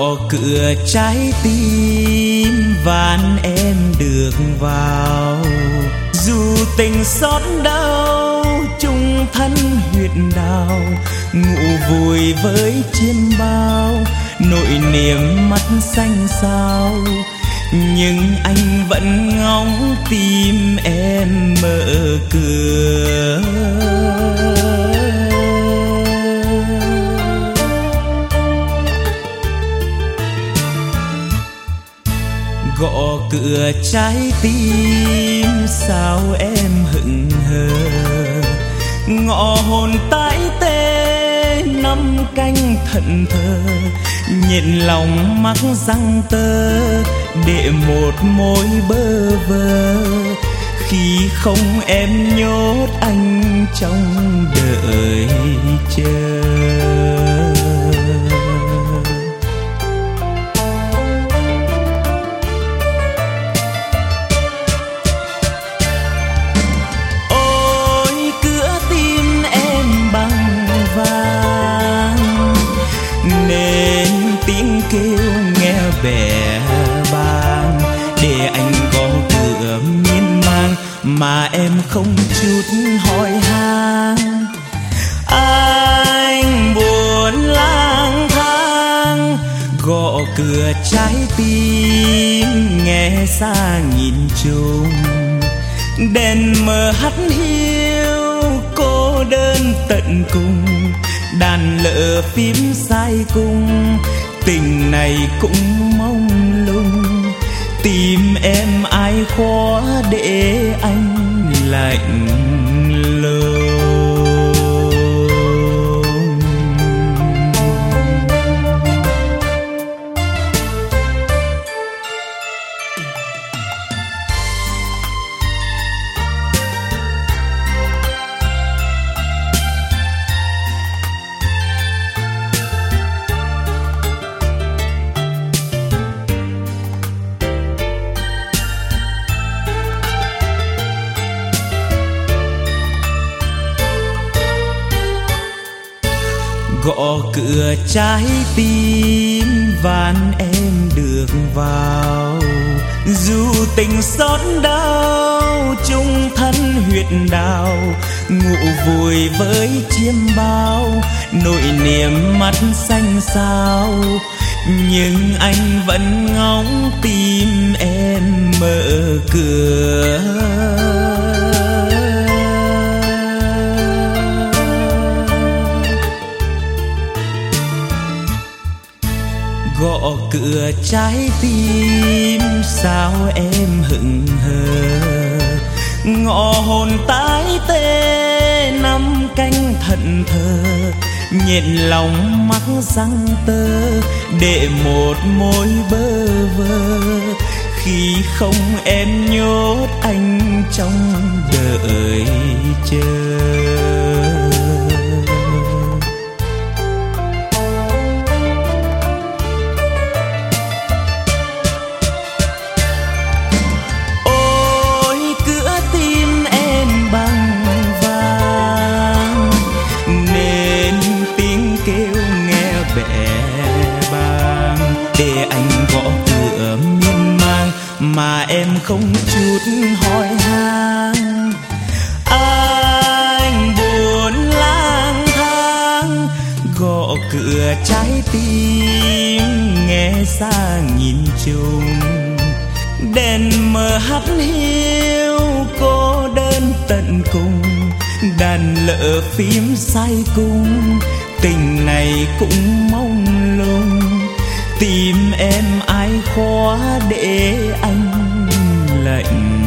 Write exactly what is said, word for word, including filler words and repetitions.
Gõ cửa trái tim van em được vào, dù tình xót đau chung thân huyệt đào, ngủ vùi với chiêm bao nỗi niềm mắt xanh xao. Nhưng anh vẫn ngóng tim em mở cửa. Gõ cửa trái tim sao em hững hờ, ngọ hồn tái tê năm canh thẫn thờ, nhịn lòng mắc răng tơ để một mối bơ vơ. Khi không em nhốt anh trong đợi chờ. Kêu nghe bẻ bàng để anh gõ cửa miên man mà em không chút hỏi han. Anh buồn lang thang gõ cửa trái tim nghe xa nghìn trùng, đèn mờ hắt hiu cô đơn tận cùng, đàn lỡ phím sai cung. Tình này cũng mông lung, tìm em ai khó để anh lạnh lùng. Gõ cửa trái tim van em được vào, dù tình xót đau chung thân huyệt đào, ngủ vùi với chiêm bao nỗi niềm mắt xanh xao. Nhưng anh vẫn ngóng tim em mở cửa. Gõ cửa trái tim sao em hững hờ, ngọ hồn tái tê năm canh thẫn thờ, nhịn lòng mắc răng tơ để một mối bơ vơ. Khi không em nhốt anh trong đợi chờ. Để anh gõ cửa miên man mà em không chút hỏi han. Anh buồn lang thang gõ cửa trái tim nghe xa nghìn trùng, đèn mờ hắt hiu cô đơn tận cùng, đàn lỡ phím sai cung. Tình này cũng mông lung, tìm em ai khó để anh lạnh